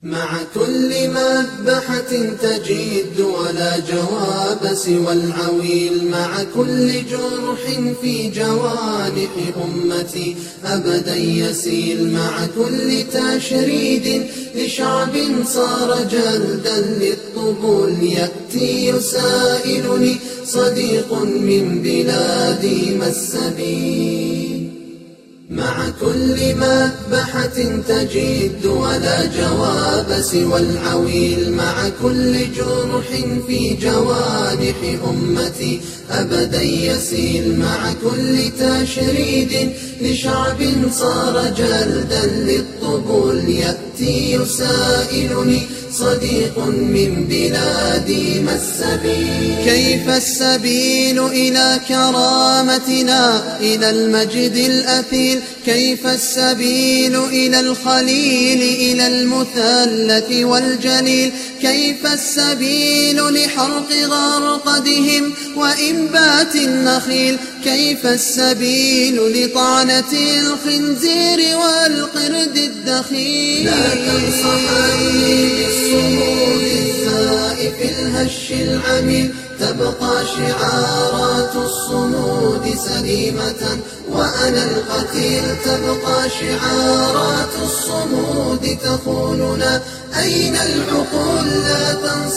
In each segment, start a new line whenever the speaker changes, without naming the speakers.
مع كل مذبحة تجد ولا جواب سوى العويل، مع كل جرح في جوانح أمتي أبدا يسيل، مع كل تشريد لشعب صار جلدا للطبول يأتي يسائلني صديق من بلادي ما السبيل. مع كل مذبحة تجد ولا جواب سوى العويل، مع كل جرح في جوانح أمتي أبدا يسيل، مع كل تشريد لشعب صار جلدا للطبول يأتي يسائلني صديق من بلادي ما السبيل. كيف السبيل إلى كرامتنا إلى المجد الأثيل، كيف السبيل إلى الخليل إلى المثلث والجليل، كيف السبيل لحرق غرقدهم وإنبات النخيل، كيف السبيل لطعنة الخنزير والقرد الدخيل. لا تنصحني بالصمود الزائف الهش العميل، تبقى شعارات الصمود سليمة وأنا القتيل، تبقى شعارات الصمود تخوننا أين العقول. لا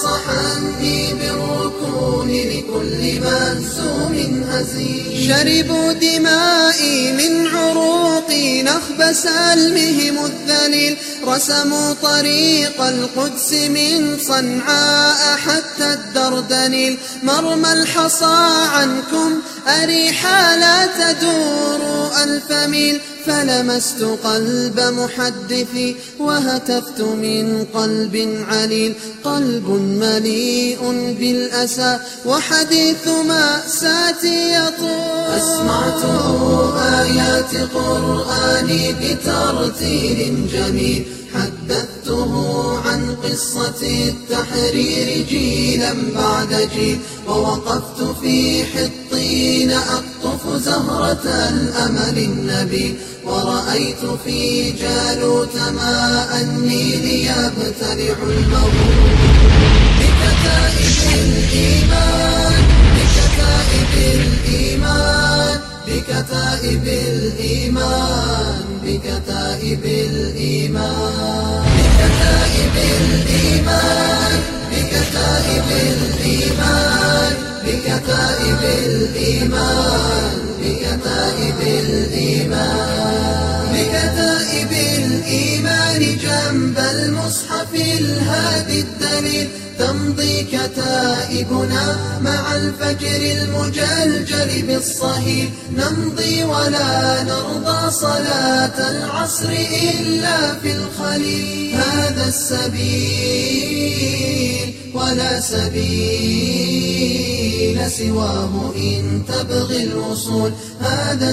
تنصحني بالركون لكل مهزوم هزيل، شربوا دمائي من عروقي نخب سلمهم الذليل، رسموا طريق القدس من صنعاء حتى الدردنيل، مرمى الحصى عنكم أريحا لا تدور ألف ميل، فلمست قلب محدثي وهتفت من قلب عليل، قلب مليء بالأسى وحديث مأساتي يطول. أسمعته آيات قرآني بترتيل جميل، حدثته عن قصة التحرير جيلا بعد جيل، ووقفت في حطين أقطف زهرة الأمل النبيل، ورأيت في جالوت ماء النيل يبتلع الموت بكتائب الإيمان، بكتائب الإيمان، بكتائب الإيمان، بكتائب الإيمان، بكتائب الإيمان، بكتائب الإيمان، بكتائب الإيمان، بكتائب الإيمان، بكتائب الإيمان جنب المصحف الهادي الدليل، تمضي كتائبنا مع الفجر المجلجل بالصهيل، نمضي ولا نرضى صلاة العصر إلا في الخليل. هذا السبيل ولا سبيل سواه إن تبغي الوصول، هذا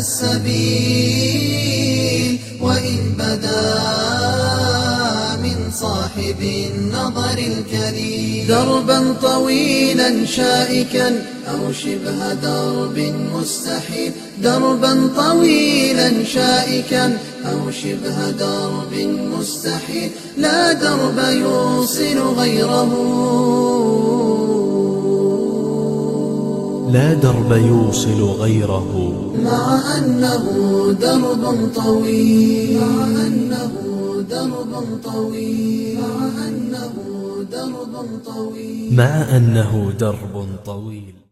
السبيل وإن بدا من صاحب النظر الكريم. دربا طويلا شائكا أو شبه درب مستحيل، دربا طويلا شائكا أو شبه درب مستحيل، لا درب يوصل غيره،
لا درب يوصل غيره،
مع أنه درب طويل، مع أنه درب طويل، مع أنه درب طويل،
مع أنه درب طويل.